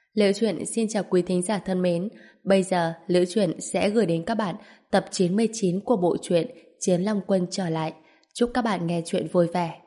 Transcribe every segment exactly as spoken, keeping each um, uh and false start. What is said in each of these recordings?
Liễu Chuyện xin chào quý thính giả thân mến. Bây giờ Liễu Chuyện sẽ gửi đến các bạn tập chín mươi chín của bộ truyện Chiến Long Quân trở lại. Chúc các bạn nghe chuyện vui vẻ.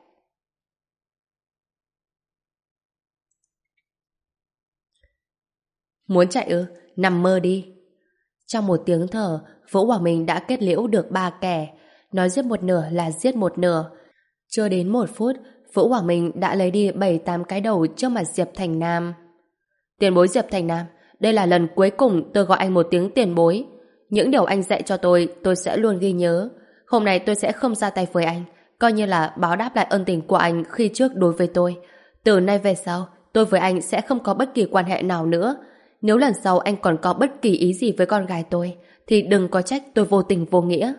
Muốn chạy ư? Nằm mơ đi. Trong một tiếng thở, Vũ Hoàng Minh đã kết liễu được ba kẻ. Nói giết một nửa là giết một nửa. Chưa đến một phút, Vũ Hoàng Minh đã lấy đi bảy tám cái đầu trước mặt Diệp Thành Nam. Tiền bối Diệp Thành Nam, đây là lần cuối cùng tôi gọi anh một tiếng tiền bối. Những điều anh dạy cho tôi, tôi sẽ luôn ghi nhớ. Hôm nay tôi sẽ không ra tay với anh, coi như là báo đáp lại ân tình của anh khi trước đối với tôi. Từ nay về sau, tôi với anh sẽ không có bất kỳ quan hệ nào nữa. Nếu lần sau anh còn có bất kỳ ý gì với con gái tôi, thì đừng có trách tôi vô tình vô nghĩa.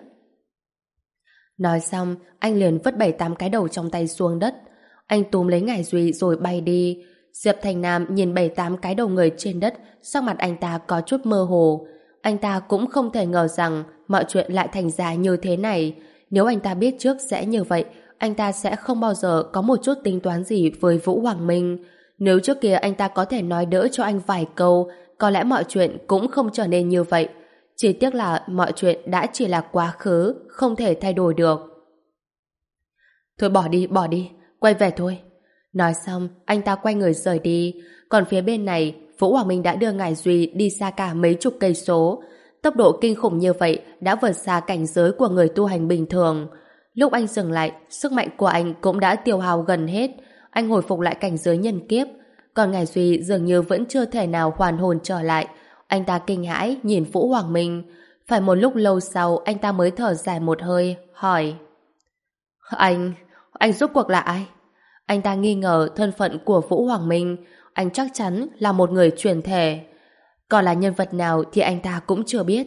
Nói xong, anh liền vứt bảy tám cái đầu trong tay xuống đất. Anh túm lấy Ngải Duy rồi bay đi. Diệp Thành Nam nhìn bảy tám cái đầu người trên đất, sắc mặt anh ta có chút mơ hồ. Anh ta cũng không thể ngờ rằng mọi chuyện lại thành ra như thế này. Nếu anh ta biết trước sẽ như vậy, anh ta sẽ không bao giờ có một chút tính toán gì với Vũ Hoàng Minh. Nếu trước kia anh ta có thể nói đỡ cho anh vài câu, có lẽ mọi chuyện cũng không trở nên như vậy. Chỉ tiếc là mọi chuyện đã chỉ là quá khứ, không thể thay đổi được. Thôi bỏ đi, bỏ đi, quay về thôi. Nói xong, anh ta quay người rời đi. Còn phía bên này, Vũ Hoàng Minh đã đưa Ngải Duy đi xa cả mấy chục cây số. Tốc độ kinh khủng như vậy đã vượt xa cảnh giới của người tu hành bình thường. Lúc anh dừng lại, sức mạnh của anh cũng đã tiêu hao gần hết. Anh hồi phục lại cảnh giới nhân kiếp. Còn Ngải Duy dường như vẫn chưa thể nào hoàn hồn trở lại. Anh ta kinh hãi nhìn Vũ Hoàng Minh. Phải một lúc lâu sau anh ta mới thở dài một hơi, hỏi: Anh, anh rốt cuộc là ai? Anh ta nghi ngờ thân phận của Vũ Hoàng Minh. Anh chắc chắn là một người truyền thể. Còn là nhân vật nào thì anh ta cũng chưa biết.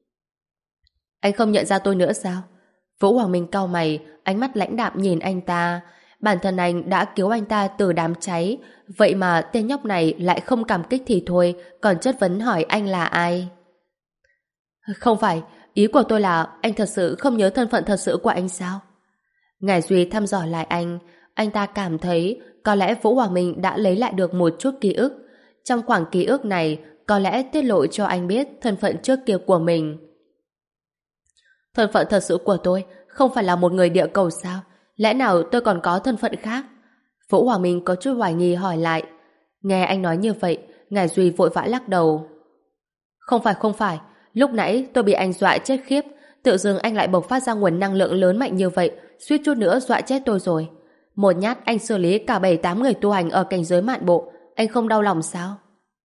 Anh không nhận ra tôi nữa sao? Vũ Hoàng Minh cau mày, ánh mắt lãnh đạm nhìn anh ta. Bản thân anh đã cứu anh ta từ đám cháy, vậy mà tên nhóc này lại không cảm kích thì thôi, còn chất vấn hỏi anh là ai. Không phải, ý của tôi là anh thật sự không nhớ thân phận thật sự của anh sao? Ngải Duy thăm dò lại anh. Anh ta cảm thấy có lẽ Vũ Hoàng Minh đã lấy lại được một chút ký ức. Trong khoảng ký ức này, có lẽ tiết lộ cho anh biết thân phận trước kia của mình. Thân phận thật sự của tôi không phải là một người địa cầu sao? Lẽ nào tôi còn có thân phận khác? Vũ Hoàng Minh có chút hoài nghi hỏi lại. Nghe anh nói như vậy, Ngải Duy vội vã lắc đầu. Không phải không phải, lúc nãy tôi bị anh dọa chết khiếp. Tự dưng anh lại bộc phát ra nguồn năng lượng lớn mạnh như vậy, suýt chút nữa dọa chết tôi rồi. Một nhát anh xử lý cả bảy tám người tu hành ở cảnh giới mạn bộ, anh không đau lòng sao?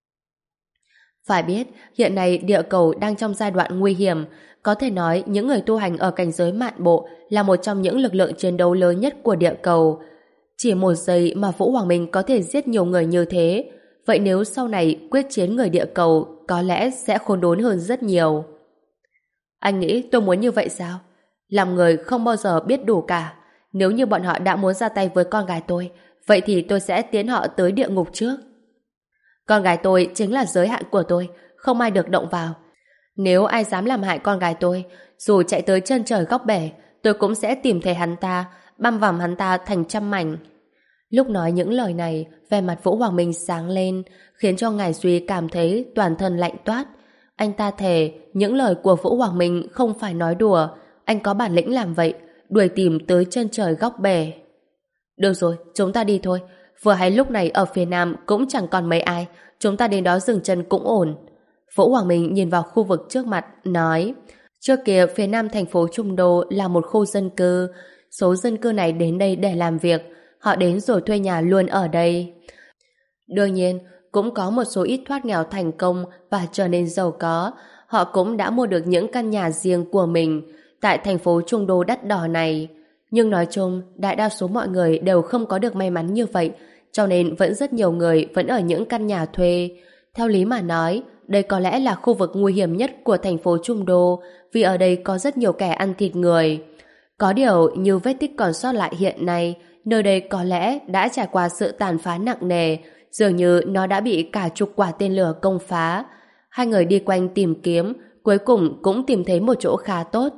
Phải biết, hiện nay địa cầu đang trong giai đoạn nguy hiểm. Có thể nói những người tu hành ở cảnh giới mạn bộ là một trong những lực lượng chiến đấu lớn nhất của địa cầu. Chỉ một giây mà Vũ Hoàng Minh có thể giết nhiều người như thế. Vậy nếu sau này quyết chiến người địa cầu, có lẽ sẽ khốn đốn hơn rất nhiều. Anh nghĩ tôi muốn như vậy sao? Làm người không bao giờ biết đủ cả. Nếu như bọn họ đã muốn ra tay với con gái tôi, vậy thì tôi sẽ tiến họ tới địa ngục trước. Con gái tôi chính là giới hạn của tôi, không ai được động vào. Nếu ai dám làm hại con gái tôi, dù chạy tới chân trời góc bể, tôi cũng sẽ tìm thấy hắn ta, băm vằm hắn ta thành trăm mảnh. Lúc nói những lời này, vẻ mặt Vũ Hoàng Minh sáng lên, khiến cho Ngải Duy cảm thấy toàn thân lạnh toát. Anh ta thề, những lời của Vũ Hoàng Minh không phải nói đùa, anh có bản lĩnh làm vậy, đuổi tìm tới chân trời góc bể. Được rồi, chúng ta đi thôi. Vừa hay lúc này ở phía nam cũng chẳng còn mấy ai, chúng ta đến đó dừng chân cũng ổn. Vũ Hoàng Minh nhìn vào khu vực trước mặt, nói: Trước kia phía nam thành phố Trung Đô là một khu dân cư. Số dân cư này đến đây để làm việc. Họ đến rồi thuê nhà luôn ở đây. Đương nhiên, cũng có một số ít thoát nghèo thành công và trở nên giàu có. Họ cũng đã mua được những căn nhà riêng của mình tại thành phố Trung Đô đắt đỏ này. Nhưng nói chung, đại đa số mọi người đều không có được may mắn như vậy, cho nên vẫn rất nhiều người vẫn ở những căn nhà thuê. Theo lý mà nói, đây có lẽ là khu vực nguy hiểm nhất của thành phố Trung Đô, vì ở đây có rất nhiều kẻ ăn thịt người. Có điều, như vết tích còn sót lại hiện nay, nơi đây có lẽ đã trải qua sự tàn phá nặng nề, dường như nó đã bị cả chục quả tên lửa công phá. Hai người đi quanh tìm kiếm, cuối cùng cũng tìm thấy một chỗ khá tốt.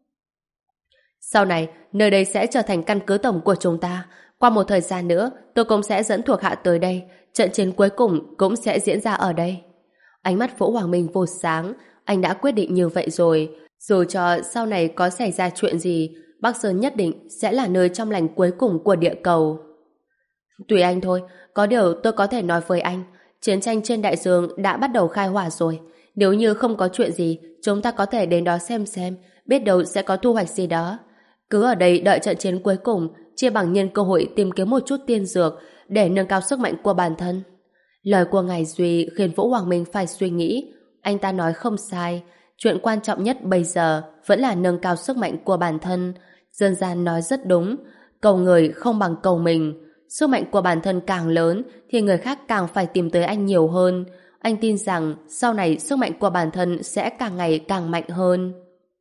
Sau này, nơi đây sẽ trở thành căn cứ tổng của chúng ta. Qua một thời gian nữa, tôi cũng sẽ dẫn thuộc hạ tới đây, trận chiến cuối cùng cũng sẽ diễn ra ở đây. Ánh mắt Vũ Hoàng Minh vụt sáng, anh đã quyết định như vậy rồi. Dù cho sau này có xảy ra chuyện gì, Bắc Sơn nhất định sẽ là nơi trong lành cuối cùng của địa cầu. Tùy anh thôi, có điều tôi có thể nói với anh, chiến tranh trên đại dương đã bắt đầu khai hỏa rồi. Nếu như không có chuyện gì, chúng ta có thể đến đó xem xem, biết đâu sẽ có thu hoạch gì đó. Cứ ở đây đợi trận chiến cuối cùng, chia bằng nhân cơ hội tìm kiếm một chút tiên dược để nâng cao sức mạnh của bản thân. Lời của Ngài Duy khiến Vũ Hoàng Minh phải suy nghĩ. Anh ta nói không sai, chuyện quan trọng nhất bây giờ vẫn là nâng cao sức mạnh của bản thân. Dân gian nói rất đúng, cầu người không bằng cầu mình. Sức mạnh của bản thân càng lớn thì người khác càng phải tìm tới anh nhiều hơn. Anh tin rằng sau này sức mạnh của bản thân sẽ càng ngày càng mạnh hơn.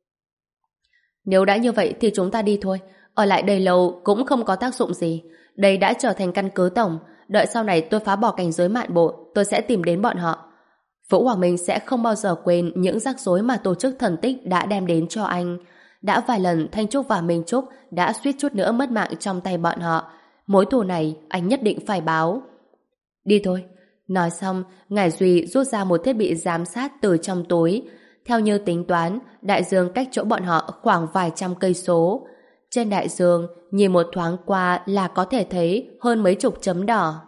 Nếu đã như vậy thì chúng ta đi thôi. Ở lại đây lâu cũng không có tác dụng gì. Đây đã trở thành căn cứ tổng. Đợi sau này tôi phá bỏ cảnh giới mạn bộ, tôi sẽ tìm đến bọn họ. Vũ Hoàng Minh sẽ không bao giờ quên những rắc rối mà tổ chức thần tích đã đem đến cho anh. Đã vài lần Thanh Trúc và Minh Trúc đã suýt chút nữa mất mạng trong tay bọn họ. Mối thù này anh nhất định phải báo. Đi thôi. Nói xong, Ngải Duy rút ra một thiết bị giám sát từ trong túi. Theo như tính toán, đại dương cách chỗ bọn họ khoảng vài trăm cây số. Trên đại dương, nhìn một thoáng qua là có thể thấy hơn mấy chục chấm đỏ.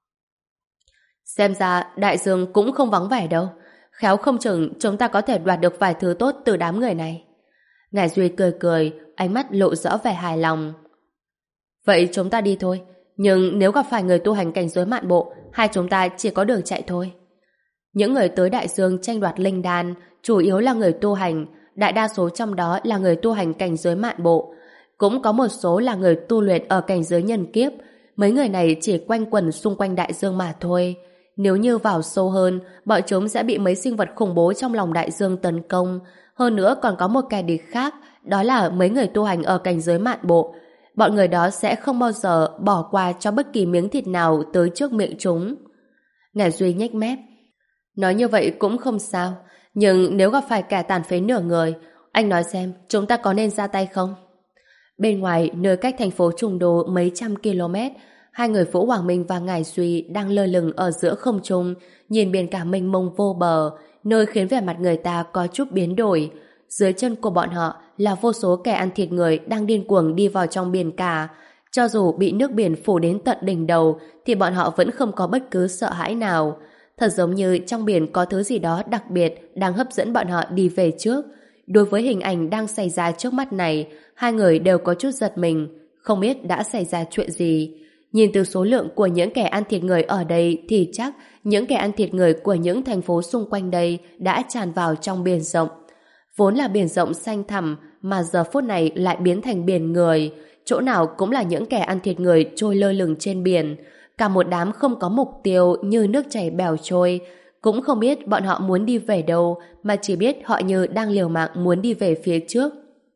Xem ra đại dương cũng không vắng vẻ đâu. Khéo không chừng chúng ta có thể đoạt được vài thứ tốt từ đám người này. Ngải Duy cười cười, ánh mắt lộ rõ vẻ hài lòng. Vậy chúng ta đi thôi. Nhưng nếu gặp phải người tu hành cảnh giới mạn bộ, hai chúng ta chỉ có đường chạy thôi. Những người tới đại dương tranh đoạt linh đan chủ yếu là người tu hành, đại đa số trong đó là người tu hành cảnh giới mạn bộ. Cũng có một số là người tu luyện ở cảnh giới nhân kiếp. Mấy người này chỉ quanh quẩn xung quanh đại dương mà thôi. Nếu như vào sâu hơn, bọn chúng sẽ bị mấy sinh vật khủng bố trong lòng đại dương tấn công. Hơn nữa còn có một kẻ địch khác, đó là mấy người tu hành ở cảnh giới mạn bộ. Bọn người đó sẽ không bao giờ bỏ qua cho bất kỳ miếng thịt nào tới trước miệng chúng. Ngải Duy nhếch mép. Nói như vậy cũng không sao, nhưng nếu gặp phải kẻ tàn phế nửa người, anh nói xem chúng ta có nên ra tay không? Bên ngoài, nơi cách thành phố Trùng Đô mấy trăm km, hai người Vũ Hoàng Minh và Ngải Duy đang lơ lửng ở giữa không trung, nhìn biển cả mênh mông vô bờ, nơi khiến vẻ mặt người ta có chút biến đổi. Dưới chân của bọn họ là vô số kẻ ăn thịt người đang điên cuồng đi vào trong biển cả. Cho dù bị nước biển phủ đến tận đỉnh đầu thì bọn họ vẫn không có bất cứ sợ hãi nào. Thật giống như trong biển có thứ gì đó đặc biệt đang hấp dẫn bọn họ đi về trước. Đối với hình ảnh đang xảy ra trước mắt này, hai người đều có chút giật mình, không biết đã xảy ra chuyện gì. Nhìn từ số lượng của những kẻ ăn thịt người ở đây thì chắc những kẻ ăn thịt người của những thành phố xung quanh đây đã tràn vào trong biển rộng. Vốn là biển rộng xanh thẳm mà giờ phút này lại biến thành biển người, chỗ nào cũng là những kẻ ăn thịt người trôi lơ lửng trên biển, cả một đám không có mục tiêu như nước chảy bèo trôi, cũng không biết bọn họ muốn đi về đâu mà chỉ biết họ như đang liều mạng muốn đi về phía trước.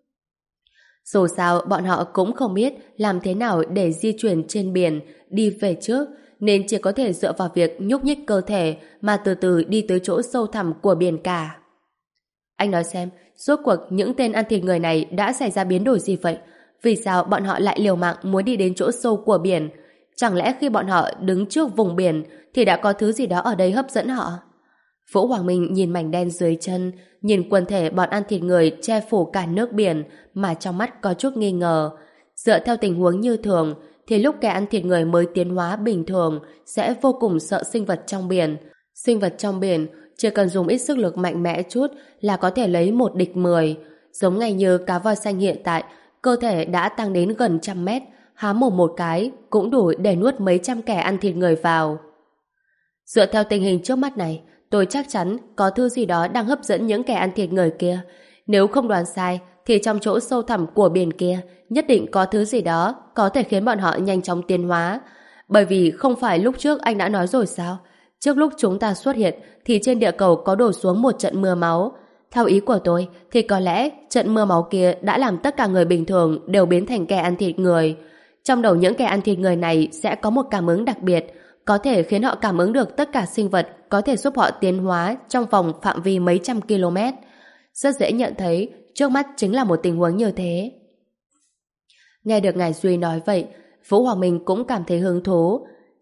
Dù sao bọn họ cũng không biết làm thế nào để di chuyển trên biển đi về trước, nên chỉ có thể dựa vào việc nhúc nhích cơ thể mà từ từ đi tới chỗ sâu thẳm của biển cả. Anh nói xem, rốt cuộc những tên ăn thịt người này đã xảy ra biến đổi gì vậy? Vì sao bọn họ lại liều mạng muốn đi đến chỗ sâu của biển? Chẳng lẽ khi bọn họ đứng trước vùng biển thì đã có thứ gì đó ở đây hấp dẫn họ? Vũ Hoàng Minh nhìn mảnh đen dưới chân, nhìn quần thể bọn ăn thịt người che phủ cả nước biển mà trong mắt có chút nghi ngờ. Dựa theo tình huống như thường thì lúc kẻ ăn thịt người mới tiến hóa bình thường sẽ vô cùng sợ sinh vật trong biển. Sinh vật trong biển chỉ cần dùng ít sức lực mạnh mẽ chút là có thể lấy một địch mười. Giống ngay như cá voi xanh hiện tại, cơ thể đã tăng đến gần trăm mét, há mồm một cái cũng đủ để nuốt mấy trăm kẻ ăn thịt người vào. Dựa theo tình hình trước mắt này, tôi chắc chắn có thứ gì đó đang hấp dẫn những kẻ ăn thịt người kia. Nếu không đoán sai, thì trong chỗ sâu thẳm của biển kia nhất định có thứ gì đó có thể khiến bọn họ nhanh chóng tiến hóa. Bởi vì không phải lúc trước anh đã nói rồi sao? Trước lúc chúng ta xuất hiện thì trên địa cầu có đổ xuống một trận mưa máu. Theo ý của tôi thì có lẽ trận mưa máu kia đã làm tất cả người bình thường đều biến thành kẻ ăn thịt người. Trong đầu những kẻ ăn thịt người này sẽ có một cảm ứng đặc biệt, có thể khiến họ cảm ứng được tất cả sinh vật có thể giúp họ tiến hóa trong vòng phạm vi mấy trăm km. Rất dễ nhận thấy trước mắt chính là một tình huống như thế. Nghe được Ngải Duy nói vậy, Vũ Hoàng Minh cũng cảm thấy hứng thú.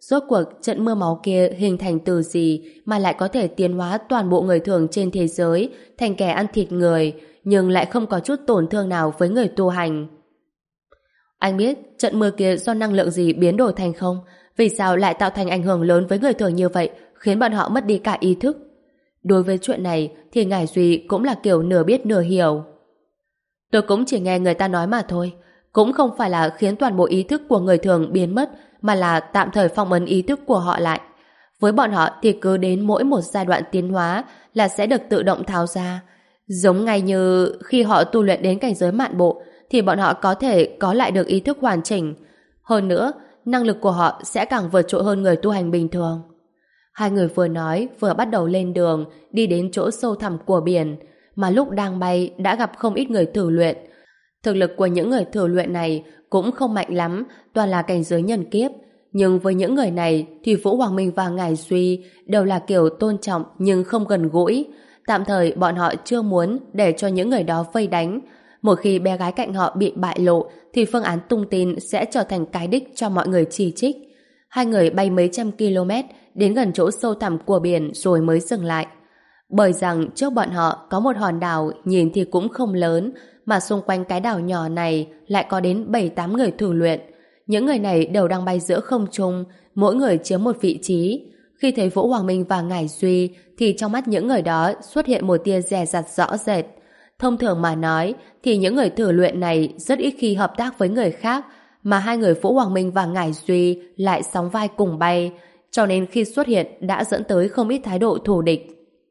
rốt cuộc trận mưa máu kia hình thành từ gì mà lại có thể tiến hóa toàn bộ người thường trên thế giới thành kẻ ăn thịt người, nhưng lại không có chút tổn thương nào với người tu hành. Anh biết trận mưa kia do năng lượng gì biến đổi thành không? Vì sao lại tạo thành ảnh hưởng lớn với người thường như vậy, khiến bọn họ mất đi cả ý thức? Đối với chuyện này thì Ngải Duy cũng là kiểu nửa biết nửa hiểu. Tôi cũng chỉ nghe người ta nói mà thôi, cũng không phải là khiến toàn bộ ý thức của người thường biến mất, mà là tạm thời phong ấn ý thức của họ lại. Với bọn họ thì cứ đến mỗi một giai đoạn tiến hóa là sẽ được tự động tháo ra. Giống ngay như khi họ tu luyện đến cảnh giới mạn bộ thì bọn họ có thể có lại được ý thức hoàn chỉnh. Hơn nữa, năng lực của họ sẽ càng vượt trội hơn người tu hành bình thường. Hai người vừa nói vừa bắt đầu lên đường, đi đến chỗ sâu thẳm của biển, mà lúc đang bay đã gặp không ít người thử luyện. Thực lực của những người thử luyện này cũng không mạnh lắm, toàn là cảnh giới nhân kiếp. Nhưng với những người này thì Vũ Hoàng Minh và Ngải Duy đều là kiểu tôn trọng nhưng không gần gũi. Tạm thời bọn họ chưa muốn để cho những người đó vây đánh. Một khi bé gái cạnh họ bị bại lộ thì phương án tung tin sẽ trở thành cái đích cho mọi người chỉ trích. Hai người bay mấy trăm km đến gần chỗ sâu thẳm của biển rồi mới dừng lại. Bởi rằng trước bọn họ có một hòn đảo nhìn thì cũng không lớn, mà xung quanh cái đảo nhỏ này lại có đến bảy tám người thử luyện. Những người này đều đang bay giữa không trung, mỗi người chiếm một vị trí. Khi thấy Vũ Hoàng Minh và Ngải Duy thì trong mắt những người đó xuất hiện một tia dè dặt rõ rệt. Thông thường mà nói thì những người thử luyện này rất ít khi hợp tác với người khác, mà hai người Vũ Hoàng Minh và Ngải Duy lại sóng vai cùng bay, cho nên khi xuất hiện đã dẫn tới không ít thái độ thù địch.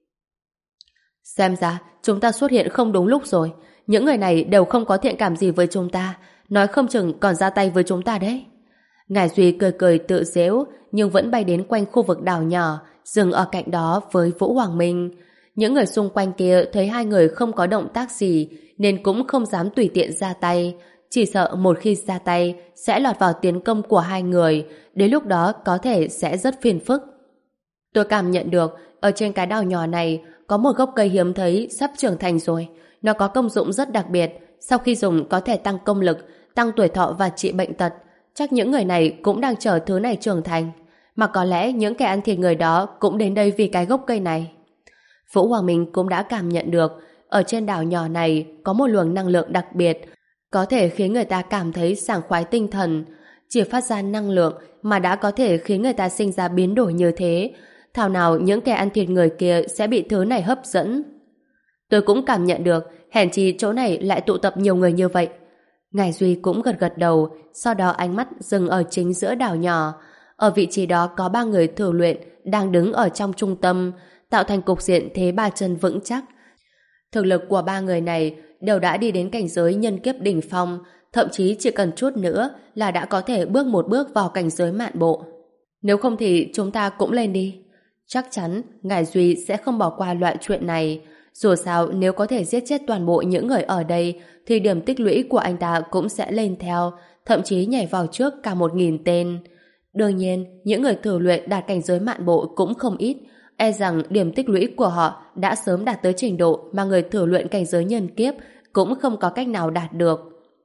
Xem ra chúng ta xuất hiện không đúng lúc rồi. Những người này đều không có thiện cảm gì với chúng ta, nói không chừng còn ra tay với chúng ta đấy. Ngải Duy cười cười tự giễu, nhưng vẫn bay đến quanh khu vực đảo nhỏ, dừng ở cạnh đó với Vũ Hoàng Minh. Những người xung quanh kia thấy hai người không có động tác gì nên cũng không dám tùy tiện ra tay, chỉ sợ một khi ra tay sẽ lọt vào tiến công của hai người, đến lúc đó có thể sẽ rất phiền phức. Tôi cảm nhận được ở trên cái đảo nhỏ này có một gốc cây hiếm thấy sắp trưởng thành rồi. Nó có công dụng rất đặc biệt, sau khi dùng có thể tăng công lực, tăng tuổi thọ và trị bệnh tật. Chắc những người này cũng đang chờ thứ này trưởng thành, mà có lẽ những kẻ ăn thịt người đó cũng đến đây vì cái gốc cây này. Vũ Hoàng Minh cũng đã cảm nhận được ở trên đảo nhỏ này có một luồng năng lượng đặc biệt, có thể khiến người ta cảm thấy sảng khoái tinh thần. Chỉ phát ra năng lượng mà đã có thể khiến người ta sinh ra biến đổi như thế. Thảo nào những kẻ ăn thịt người kia sẽ bị thứ này hấp dẫn. Tôi cũng cảm nhận được, hèn chi chỗ này lại tụ tập nhiều người như vậy. Ngải Duy cũng gật gật đầu, sau đó ánh mắt dừng ở chính giữa đảo nhỏ. Ở vị trí đó có ba người thử luyện đang đứng ở trong trung tâm, tạo thành cục diện thế ba chân vững chắc. Thực lực của ba người này đều đã đi đến cảnh giới nhân kiếp đỉnh phong, thậm chí chỉ cần chút nữa là đã có thể bước một bước vào cảnh giới mạn bộ. Nếu không thì chúng ta cũng lên đi. Chắc chắn Ngải Duy sẽ không bỏ qua loại chuyện này. Dù sao nếu có thể giết chết toàn bộ những người ở đây thì điểm tích lũy của anh ta cũng sẽ lên theo, thậm chí nhảy vào trước cả một nghìn tên. Đương nhiên, những người thử luyện đạt cảnh giới mạn bộ cũng không ít, e rằng điểm tích lũy của họ đã sớm đạt tới trình độ mà người thử luyện cảnh giới nhân kiếp cũng không có cách nào đạt được.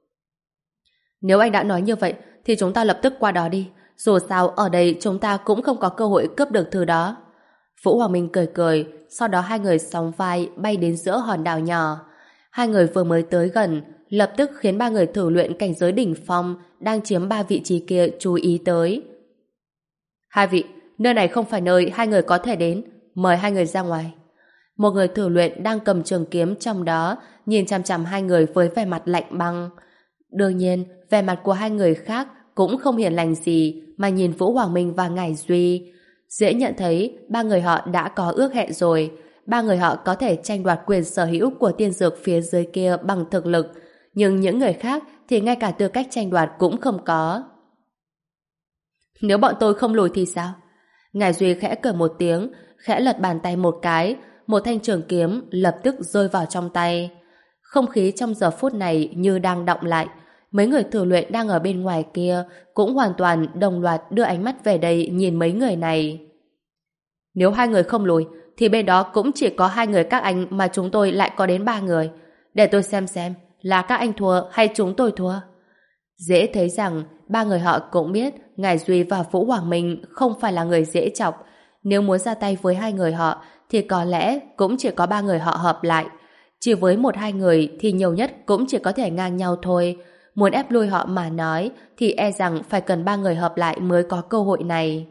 Nếu anh đã nói như vậy thì chúng ta lập tức qua đó đi, dù sao ở đây chúng ta cũng không có cơ hội cướp được thứ đó. Vũ Hoàng Minh cười cười, sau đó hai người sóng vai bay đến giữa hòn đảo nhỏ. Hai người vừa mới tới gần, lập tức khiến ba người thử luyện cảnh giới đỉnh phong đang chiếm ba vị trí kia chú ý tới. Hai vị, nơi này không phải nơi hai người có thể đến, mời hai người ra ngoài. Một người thử luyện đang cầm trường kiếm trong đó nhìn chằm chằm hai người với vẻ mặt lạnh băng. Đương nhiên, vẻ mặt của hai người khác cũng không hiền lành gì mà nhìn Vũ Hoàng Minh và Ngải Duy. Dễ nhận thấy ba người họ đã có ước hẹn rồi. Ba người họ có thể tranh đoạt quyền sở hữu của tiên dược phía dưới kia bằng thực lực, nhưng những người khác thì ngay cả tư cách tranh đoạt cũng không có. Nếu bọn tôi không lùi thì sao? Ngải Duy khẽ cười một tiếng, khẽ lật bàn tay một cái, một thanh trường kiếm lập tức rơi vào trong tay. Không khí trong giờ phút này như đang đọng lại. Mấy người thử luyện đang ở bên ngoài kia cũng hoàn toàn đồng loạt đưa ánh mắt về đây nhìn mấy người này. Nếu hai người không lùi thì bên đó cũng chỉ có hai người các anh, mà chúng tôi lại có đến ba người. Để tôi xem xem là các anh thua hay chúng tôi thua. Dễ thấy rằng ba người họ cũng biết Ngải Duy và Vũ Hoàng Minh không phải là người dễ chọc. Nếu muốn ra tay với hai người họ thì có lẽ cũng chỉ có ba người họ hợp lại. Chỉ với một hai người thì nhiều nhất cũng chỉ có thể ngang nhau thôi. Muốn ép lui họ mà nói thì e rằng phải cần ba người hợp lại mới có cơ hội này.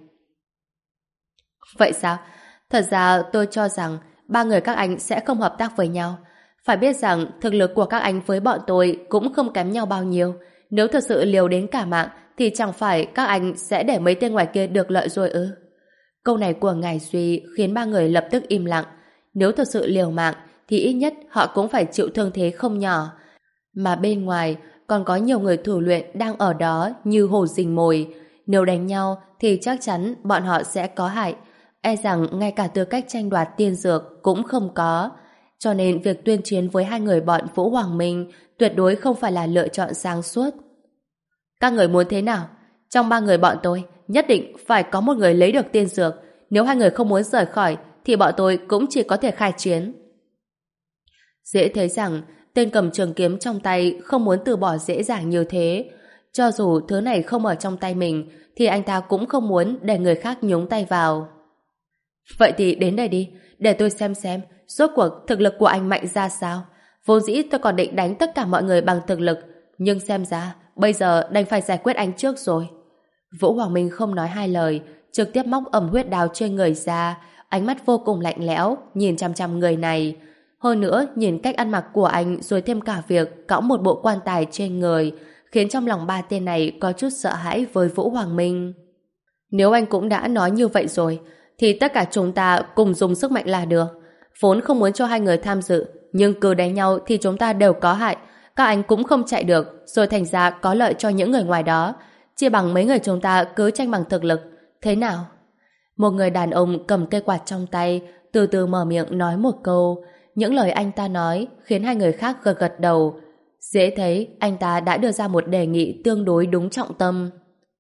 Vậy sao? Thật ra tôi cho rằng ba người các anh sẽ không hợp tác với nhau. Phải biết rằng thực lực của các anh với bọn tôi cũng không kém nhau bao nhiêu. Nếu thật sự liều đến cả mạng thì chẳng phải các anh sẽ để mấy tên ngoài kia được lợi rồi ư? Câu này của Ngải Duy khiến ba người lập tức im lặng. Nếu thật sự liều mạng thì ít nhất họ cũng phải chịu thương thế không nhỏ. Mà bên ngoài còn có nhiều người thủ luyện đang ở đó như hổ rình mồi. Nếu đánh nhau thì chắc chắn bọn họ sẽ có hại. E rằng ngay cả tư cách tranh đoạt tiên dược cũng không có. Cho nên việc tuyên chiến với hai người bọn Vũ Hoàng Minh tuyệt đối không phải là lựa chọn sáng suốt. Các người muốn thế nào? Trong ba người bọn tôi nhất định phải có một người lấy được tiên dược. Nếu hai người không muốn rời khỏi thì bọn tôi cũng chỉ có thể khai chiến. Dễ thấy rằng tên cầm trường kiếm trong tay không muốn từ bỏ dễ dàng như thế. Cho dù thứ này không ở trong tay mình thì anh ta cũng không muốn để người khác nhúng tay vào. Vậy thì đến đây đi, để tôi xem xem rốt cuộc thực lực của anh mạnh ra sao. Vốn dĩ tôi còn định đánh tất cả mọi người bằng thực lực, nhưng xem ra bây giờ đành phải giải quyết anh trước rồi. Vũ Hoàng Minh không nói hai lời, trực tiếp móc ẩm huyết đao trên người ra, ánh mắt vô cùng lạnh lẽo nhìn chằm chằm người này. Hơn nữa nhìn cách ăn mặc của anh rồi thêm cả việc cõng một bộ quan tài trên người, khiến trong lòng ba tên này có chút sợ hãi với Vũ Hoàng Minh. Nếu anh cũng đã nói như vậy rồi thì tất cả chúng ta cùng dùng sức mạnh là được. Vốn không muốn cho hai người tham dự, nhưng cứ đánh nhau thì chúng ta đều có hại. Các anh cũng không chạy được, rồi thành ra có lợi cho những người ngoài đó. Chỉ bằng mấy người chúng ta cứ tranh bằng thực lực. Thế nào? Một người đàn ông cầm cây quạt trong tay, từ từ mở miệng nói một câu. Những lời anh ta nói khiến hai người khác gật gật đầu. Dễ thấy anh ta đã đưa ra một đề nghị tương đối đúng trọng tâm.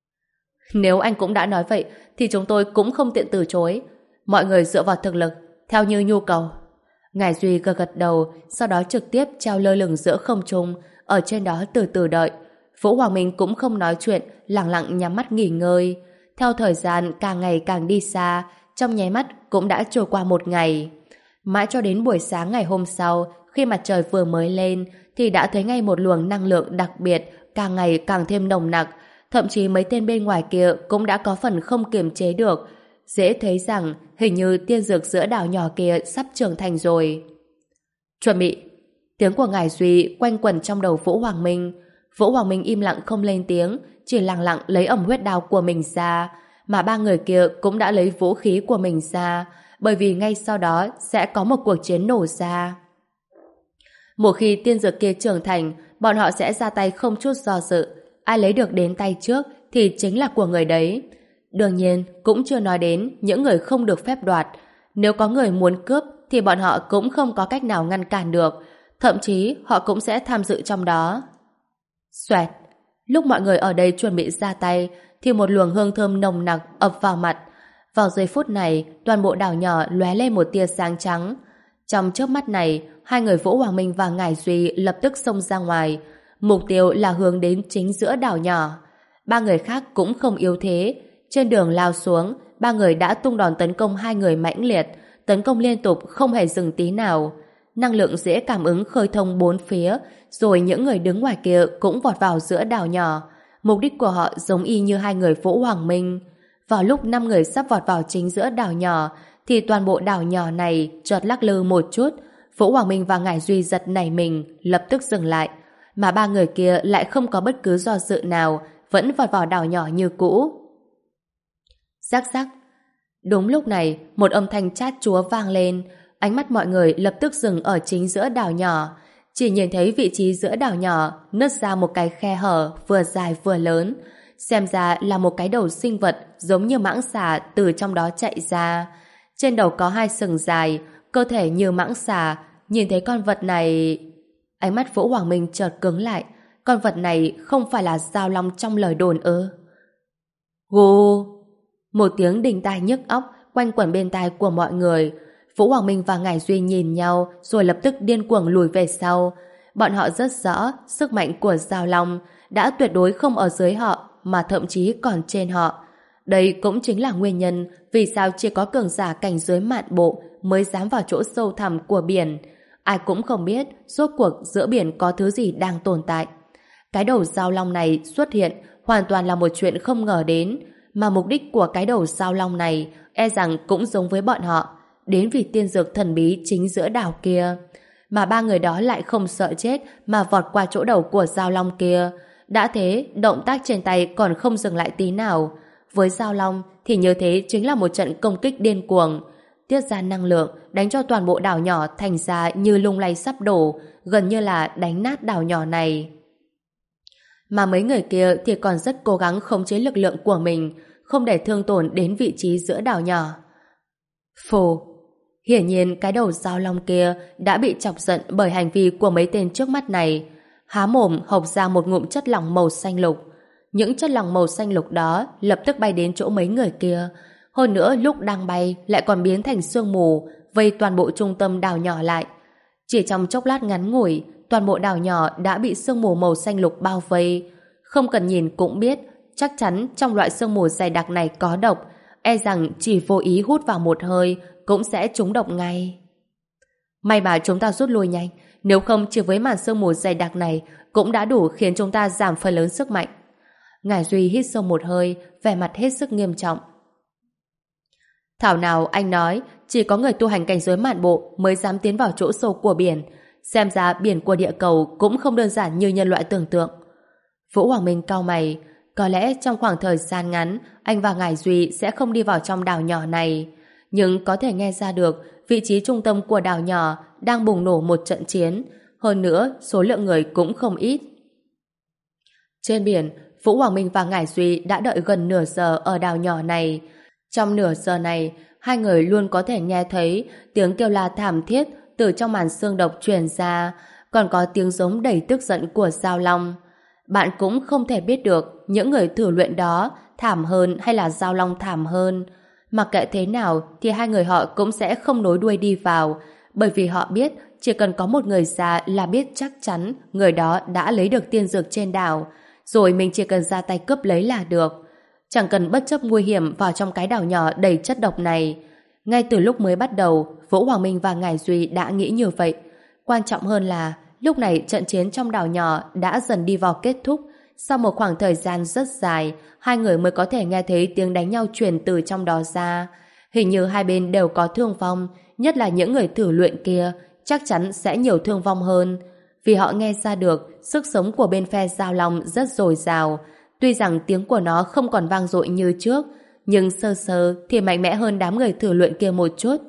Nếu anh cũng đã nói vậy thì chúng tôi cũng không tiện từ chối. Mọi người dựa vào thực lực theo như nhu cầu. Ngải Duy gật gật đầu, sau đó trực tiếp treo lơ lửng giữa không trung, ở trên đó từ từ đợi. Vũ Hoàng Minh cũng không nói chuyện, lặng lặng nhắm mắt nghỉ ngơi. Theo thời gian càng ngày càng đi xa, trong nháy mắt cũng đã trôi qua một ngày. Mãi cho đến buổi sáng ngày hôm sau, khi mặt trời vừa mới lên, thì đã thấy ngay một luồng năng lượng đặc biệt, càng ngày càng thêm nồng nặc. Thậm chí mấy tên bên ngoài kia cũng đã có phần không kiềm chế được. Dễ thấy rằng hình như tiên dược giữa đảo nhỏ kia sắp trưởng thành rồi. Chuẩn bị. Tiếng của Ngải Duy quanh quẩn trong đầu Vũ Hoàng Minh. Vũ Hoàng Minh im lặng không lên tiếng, chỉ lặng lặng lấy ẩm huyết đao của mình ra, mà ba người kia cũng đã lấy vũ khí của mình ra, bởi vì ngay sau đó sẽ có một cuộc chiến nổ ra. Một khi tiên dược kia trưởng thành, bọn họ sẽ ra tay không chút do dự. Ai lấy được đến tay trước thì chính là của người đấy. Đương nhiên, cũng chưa nói đến những người không được phép đoạt. Nếu có người muốn cướp thì bọn họ cũng không có cách nào ngăn cản được. Thậm chí họ cũng sẽ tham dự trong đó. Xoẹt! Lúc mọi người ở đây chuẩn bị ra tay thì một luồng hương thơm nồng nặc ập vào mặt. Vào giây phút này, toàn bộ đảo nhỏ lóe lên một tia sáng trắng. Trong chớp mắt này, hai người Vũ Hoàng Minh và Ngải Duy lập tức xông ra ngoài. Mục tiêu là hướng đến chính giữa đảo nhỏ. Ba người khác cũng không yếu thế. Trên đường lao xuống, ba người đã tung đòn tấn công hai người mãnh liệt, tấn công liên tục không hề dừng tí nào. Năng lượng dễ cảm ứng khơi thông bốn phía, rồi những người đứng ngoài kia cũng vọt vào giữa đảo nhỏ. Mục đích của họ giống y như hai người Vũ Hoàng Minh. Vào lúc năm người sắp vọt vào chính giữa đảo nhỏ, thì toàn bộ đảo nhỏ này chợt lắc lư một chút. Vũ Hoàng Minh và Ngải Duy giật nảy mình, lập tức dừng lại. Mà ba người kia lại không có bất cứ do dự nào, vẫn vọt vào đảo nhỏ như cũ. Rắc rắc. Đúng lúc này, một âm thanh chát chúa vang lên. Ánh mắt mọi người lập tức dừng ở chính giữa đảo nhỏ. Chỉ nhìn thấy vị trí giữa đảo nhỏ nứt ra một cái khe hở vừa dài vừa lớn. Xem ra là một cái đầu sinh vật giống như mãng xà từ trong đó chạy ra. Trên đầu có hai sừng dài, cơ thể như mãng xà. Nhìn thấy con vật này... Ánh mắt Vũ Hoàng Minh chợt cứng lại. Con vật này không phải là Giao Long trong lời đồn ư? Gù! Một tiếng đinh tai nhức óc quanh quẩn bên tai của mọi người. Vũ Hoàng Minh và Ngải Duy nhìn nhau rồi lập tức điên cuồng lùi về sau. Bọn họ rất rõ sức mạnh của Giao Long đã tuyệt đối không ở dưới họ. mà thậm chí còn trên họ. Đây cũng chính là nguyên nhân vì sao chỉ có cường giả cảnh giới mạn bộ mới dám vào chỗ sâu thẳm của biển. Ai cũng không biết rốt cuộc giữa biển có thứ gì đang tồn tại. Cái đầu giao long này xuất hiện hoàn toàn là một chuyện không ngờ đến, mà mục đích của cái đầu giao long này e rằng cũng giống với bọn họ, đến vì tiên dược thần bí chính giữa đảo kia. Mà ba người đó lại không sợ chết mà vọt qua chỗ đầu của giao long kia. Đã thế, động tác trên tay còn không dừng lại tí nào. Với giao long thì như thế chính là một trận công kích điên cuồng, tiết ra năng lượng đánh cho toàn bộ đảo nhỏ thành ra như lung lay sắp đổ, gần như là đánh nát đảo nhỏ này. Mà mấy người kia thì còn rất cố gắng khống chế lực lượng của mình, không để thương tổn đến vị trí giữa đảo nhỏ. Phù! Hiển nhiên cái đầu giao long kia đã bị chọc giận bởi hành vi của mấy tên trước mắt này. Há mồm hộc ra một ngụm chất lỏng màu xanh lục. Những chất lỏng màu xanh lục đó lập tức bay đến chỗ mấy người kia. Hơn nữa lúc đang bay lại còn biến thành sương mù, vây toàn bộ trung tâm đảo nhỏ lại. Chỉ trong chốc lát ngắn ngủi, toàn bộ đảo nhỏ đã bị sương mù màu xanh lục bao vây. Không cần nhìn cũng biết, chắc chắn trong loại sương mù dày đặc này có độc, e rằng chỉ vô ý hút vào một hơi cũng sẽ trúng độc ngay. May mà chúng ta rút lui nhanh, nếu không chỉ với màn sương mù dày đặc này cũng đã đủ khiến chúng ta giảm phần lớn sức mạnh. Ngải Duy hít sâu một hơi, vẻ mặt hết sức nghiêm trọng. Thảo nào anh nói chỉ có người tu hành cảnh giới mạn bộ mới dám tiến vào chỗ sâu của biển. Xem ra biển của địa cầu cũng không đơn giản như nhân loại tưởng tượng. Vũ Hoàng Minh cau mày. Có lẽ trong khoảng thời gian ngắn anh và Ngải Duy sẽ không đi vào trong đảo nhỏ này. Nhưng có thể nghe ra được vị trí trung tâm của đảo nhỏ đang bùng nổ một trận chiến. Hơn nữa số lượng người cũng không ít. Trên biển, Vũ Hoàng Minh và Ngải Duy đã đợi gần nửa giờ ở đảo nhỏ này. Trong nửa giờ này, hai người luôn có thể nghe thấy tiếng kêu la thảm thiết từ trong màn sương độc truyền ra, còn có tiếng giống đầy tức giận của Giao Long. Bạn cũng không thể biết được những người thử luyện đó thảm hơn hay là Giao Long thảm hơn. Mặc kệ thế nào thì hai người họ cũng sẽ không nối đuôi đi vào, bởi vì họ biết chỉ cần có một người già là biết chắc chắn người đó đã lấy được tiên dược trên đảo, rồi mình chỉ cần ra tay cướp lấy là được. Chẳng cần bất chấp nguy hiểm vào trong cái đảo nhỏ đầy chất độc này. Ngay từ lúc mới bắt đầu, Vũ Hoàng Minh và Ngải Duy đã nghĩ như vậy. Quan trọng hơn là lúc này trận chiến trong đảo nhỏ đã dần đi vào kết thúc. Sau một khoảng thời gian rất dài, hai người mới có thể nghe thấy tiếng đánh nhau truyền từ trong đó ra. Hình như hai bên đều có thương vong, nhất là những người thử luyện kia, chắc chắn sẽ nhiều thương vong hơn. Vì họ nghe ra được sức sống của bên phe Giao Long rất dồi dào. Tuy rằng tiếng của nó không còn vang dội như trước, nhưng sơ sơ thì mạnh mẽ hơn đám người thử luyện kia một chút.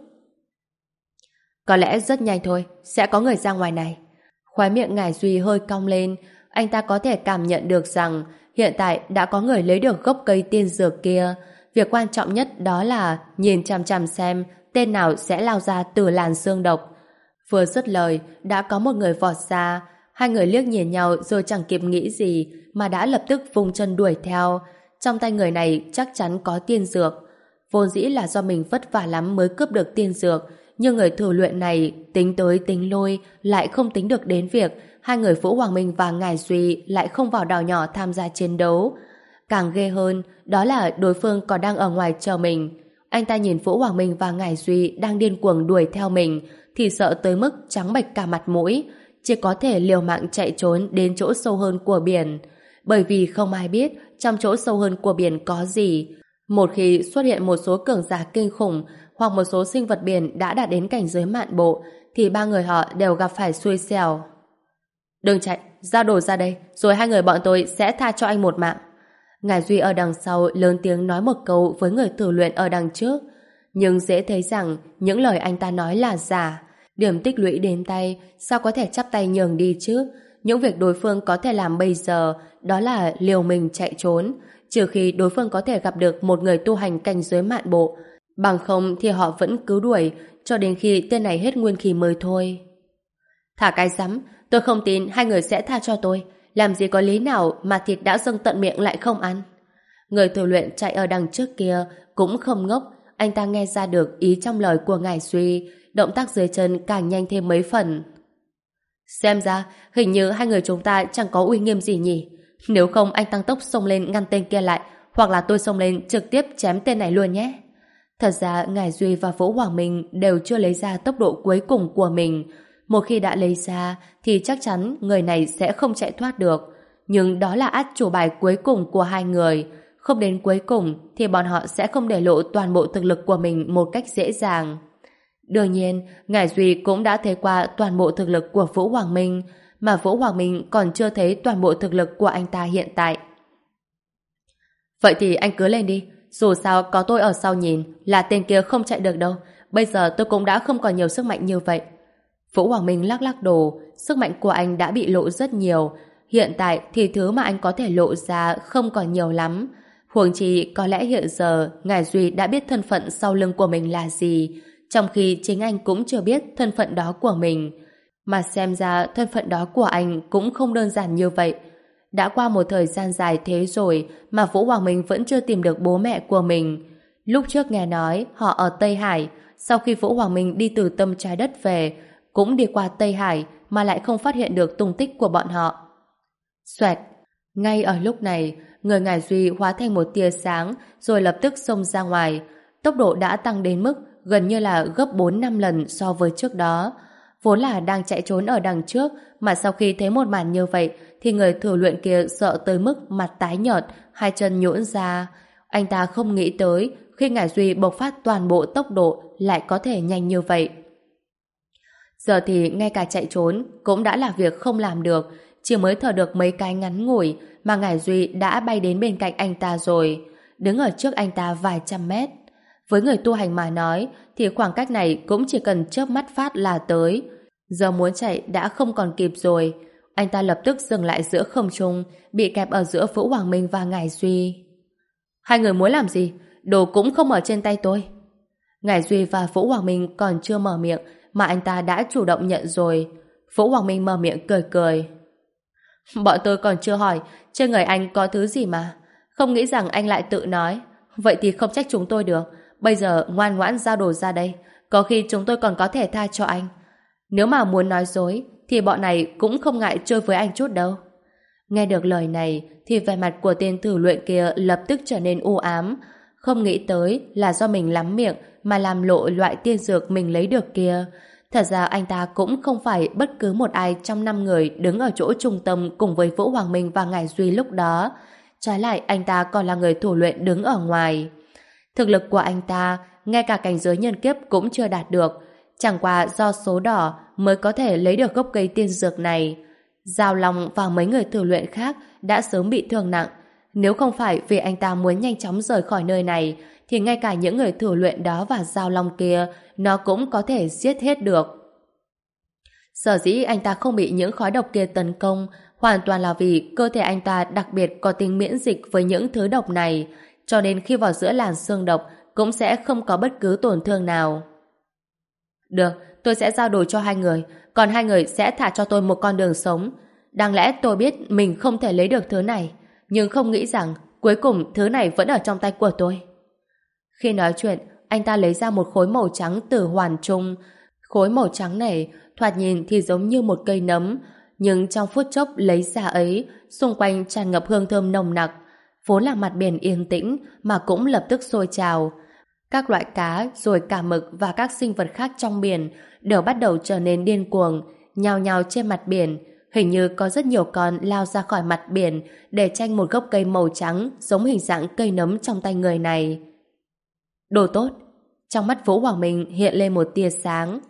Có lẽ rất nhanh thôi, sẽ có người ra ngoài này. Khóe miệng Ngải Duy hơi cong lên, anh ta có thể cảm nhận được rằng hiện tại đã có người lấy được gốc cây tiên dược kia. Việc quan trọng nhất đó là nhìn chằm chằm xem tên nào sẽ lao ra từ làn sương độc. Vừa dứt lời, đã có một người vọt ra. Hai người liếc nhìn nhau rồi chẳng kịp nghĩ gì mà đã lập tức vung chân đuổi theo. Trong tay người này chắc chắn có tiên dược. Vốn dĩ là do mình vất vả lắm mới cướp được tiên dược, nhưng người thử luyện này tính tới tính lui lại không tính được đến việc hai người Vũ Hoàng Minh và Ngải Duy lại không vào đảo nhỏ tham gia chiến đấu. Càng ghê hơn, đó là đối phương còn đang ở ngoài chờ mình. Anh ta nhìn Vũ Hoàng Minh và Ngải Duy đang điên cuồng đuổi theo mình thì sợ tới mức trắng bệch cả mặt mũi, chỉ có thể liều mạng chạy trốn đến chỗ sâu hơn của biển. Bởi vì không ai biết trong chỗ sâu hơn của biển có gì. Một khi xuất hiện một số cường giả kinh khủng hoặc một số sinh vật biển đã đạt đến cảnh giới mạn bộ thì ba người họ đều gặp phải xui xẻo. Đừng chạy, giao đồ ra đây, rồi hai người bọn tôi sẽ tha cho anh một mạng. Ngải Duy ở đằng sau lớn tiếng nói một câu với người thử luyện ở đằng trước. Nhưng dễ thấy rằng những lời anh ta nói là giả. Điểm tích lũy đến tay, sao có thể chắp tay nhường đi chứ? Những việc đối phương có thể làm bây giờ đó là liều mình chạy trốn, trừ khi đối phương có thể gặp được một người tu hành cảnh giới mạn bộ. Bằng không thì họ vẫn cứ đuổi cho đến khi tên này hết nguyên khí mới thôi. Thả cái rắm, tôi không tin hai người sẽ tha cho tôi. Làm gì có lý nào mà thịt đã dâng tận miệng lại không ăn. Người thử luyện chạy ở đằng trước kia cũng không ngốc. Anh ta nghe ra được ý trong lời của Ngải Duy, động tác dưới chân càng nhanh thêm mấy phần. Xem ra hình như hai người chúng ta chẳng có uy nghiêm gì nhỉ. Nếu không anh tăng tốc xông lên ngăn tên kia lại, hoặc là tôi xông lên trực tiếp chém tên này luôn nhé. Thật ra Ngải Duy và Vũ Hoàng Minh đều chưa lấy ra tốc độ cuối cùng của mình. Một khi đã lấy ra thì chắc chắn người này sẽ không chạy thoát được. Nhưng đó là át chủ bài cuối cùng của hai người. Không đến cuối cùng thì bọn họ sẽ không để lộ toàn bộ thực lực của mình một cách dễ dàng. Đương nhiên, Ngải Duy cũng đã thấy qua toàn bộ thực lực của Vũ Hoàng Minh, mà Vũ Hoàng Minh còn chưa thấy toàn bộ thực lực của anh ta hiện tại. Vậy thì anh cứ lên đi, dù sao có tôi ở sau nhìn là tên kia không chạy được đâu. Bây giờ tôi cũng đã không còn nhiều sức mạnh như vậy. Vũ Hoàng Minh lắc lắc đầu, sức mạnh của anh đã bị lộ rất nhiều. Hiện tại thì thứ mà anh có thể lộ ra không còn nhiều lắm. Huống chi có lẽ hiện giờ Ngải Duy đã biết thân phận sau lưng của mình là gì, trong khi chính anh cũng chưa biết thân phận đó của mình. Mà xem ra thân phận đó của anh cũng không đơn giản như vậy. Đã qua một thời gian dài thế rồi mà Vũ Hoàng Minh vẫn chưa tìm được bố mẹ của mình. Lúc trước nghe nói họ ở Tây Hải, sau khi Vũ Hoàng Minh đi từ tâm trái đất về, cũng đi qua Tây Hải mà lại không phát hiện được tung tích của bọn họ. Xoẹt! Ngay ở lúc này, người Ngải Duy hóa thành một tia sáng rồi lập tức xông ra ngoài. Tốc độ đã tăng đến mức gần như là gấp bốn năm lần so với trước đó. Vốn là đang chạy trốn ở đằng trước, mà sau khi thấy một màn như vậy thì người thử luyện kia sợ tới mức mặt tái nhợt, hai chân nhũn ra. Anh ta không nghĩ tới khi Ngải Duy bộc phát toàn bộ tốc độ lại có thể nhanh như vậy. Giờ thì ngay cả chạy trốn cũng đã là việc không làm được, chỉ mới thở được mấy cái ngắn ngủi mà Ngải Duy đã bay đến bên cạnh anh ta rồi, đứng ở trước anh ta vài trăm mét. Với người tu hành mà nói thì khoảng cách này cũng chỉ cần chớp mắt phát là tới. Giờ muốn chạy đã không còn kịp rồi. Anh ta lập tức dừng lại giữa không trung, bị kẹp ở giữa Vũ Hoàng Minh và Ngải Duy. Hai người muốn làm gì? Đồ cũng không ở trên tay tôi. Ngải Duy và Vũ Hoàng Minh còn chưa mở miệng mà anh ta đã chủ động nhận rồi. Vũ Hoàng Minh mở miệng cười cười. Bọn tôi còn chưa hỏi trên người anh có thứ gì mà. Không nghĩ rằng anh lại tự nói. Vậy thì không trách chúng tôi được. Bây giờ ngoan ngoãn giao đồ ra đây. Có khi chúng tôi còn có thể tha cho anh. Nếu mà muốn nói dối thì bọn này cũng không ngại chơi với anh chút đâu. Nghe được lời này thì vẻ mặt của tên thử luyện kia lập tức trở nên u ám. Không nghĩ tới là do mình lắm miệng mà làm lộ loại tiên dược mình lấy được kia. Thật ra anh ta cũng không phải bất cứ một ai trong năm người đứng ở chỗ trung tâm cùng với Vũ Hoàng Minh và Ngải Duy lúc đó. Trái lại anh ta còn là người thủ luyện đứng ở ngoài. Thực lực của anh ta ngay cả cảnh giới nhân kiếp cũng chưa đạt được. Chẳng qua do số đỏ mới có thể lấy được gốc cây tiên dược này. Giao Long và mấy người thử luyện khác đã sớm bị thương nặng. Nếu không phải vì anh ta muốn nhanh chóng rời khỏi nơi này thì ngay cả những người thử luyện đó và Giao Long kia nó cũng có thể giết hết được. Sở dĩ anh ta không bị những khói độc kia tấn công hoàn toàn là vì cơ thể anh ta đặc biệt có tính miễn dịch với những thứ độc này, cho nên khi vào giữa làn xương độc cũng sẽ không có bất cứ tổn thương nào. Được, tôi sẽ giao đồ cho hai người, còn hai người sẽ thả cho tôi một con đường sống. Đáng lẽ tôi biết mình không thể lấy được thứ này, nhưng không nghĩ rằng cuối cùng thứ này vẫn ở trong tay của tôi. Khi nói chuyện, anh ta lấy ra một khối màu trắng từ hoàn trung. Khối màu trắng này thoạt nhìn thì giống như một cây nấm, nhưng trong phút chốc lấy ra ấy, xung quanh tràn ngập hương thơm nồng nặc. Vốn là mặt biển yên tĩnh mà cũng lập tức sôi trào. Các loại cá, rồi cả mực và các sinh vật khác trong biển đều bắt đầu trở nên điên cuồng, nhào nhào trên mặt biển. Hình như có rất nhiều con lao ra khỏi mặt biển để tranh một gốc cây màu trắng giống hình dạng cây nấm trong tay người này. Đồ tốt! Trong mắt Vũ Hoàng Minh hiện lên một tia sáng.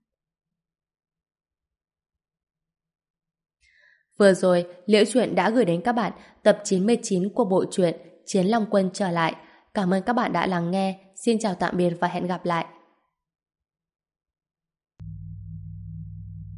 Vừa rồi, Liễu Chuyện đã gửi đến các bạn tập chín mươi chín của bộ truyện Chiến Long Quân trở lại. Cảm ơn các bạn đã lắng nghe. Xin chào tạm biệt và hẹn gặp lại.